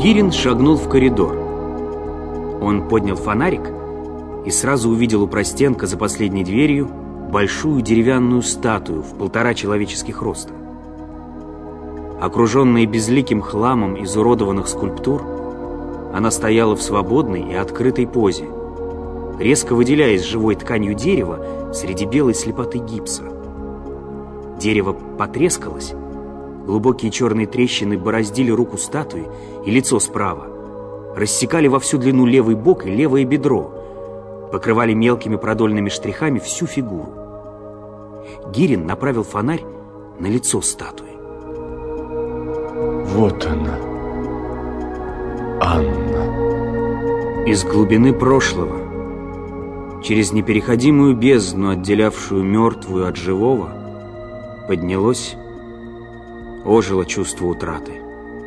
Гирин шагнул в коридор. Он поднял фонарик и сразу увидел у простенка за последней дверью большую деревянную статую в 1,5 человеческих роста. Окруженная безликим хламом изуродованных скульптур, она стояла в свободной и открытой позе, резко выделяясь живой тканью дерева среди белой слепоты гипса. Дерево потрескалось, глубокие черные трещины бороздили руку статуи и лицо справа, рассекали во всю длину левый бок и левое бедро, покрывали мелкими продольными штрихами всю фигуру. Гирин направил фонарь на лицо статуи. Вот она, Анна. Из глубины прошлого, через непереходимую бездну, отделявшую мертвую от живого, поднялось, ожило чувство утраты.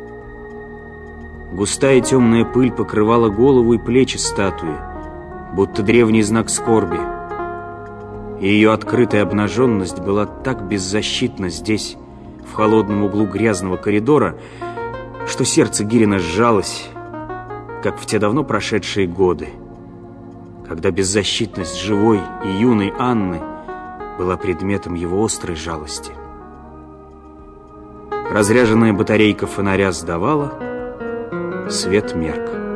Густая темная пыль покрывала голову и плечи статуи, будто древний знак скорби. И ее открытая обнаженность была так беззащитна здесь, в холодном углу грязного коридора, что сердце Гирина сжалось, как в те давно прошедшие годы, когда беззащитность живой и юной Анны была предметом его острой жалости. Разряженная батарейка фонаря сдавала, свет мерк.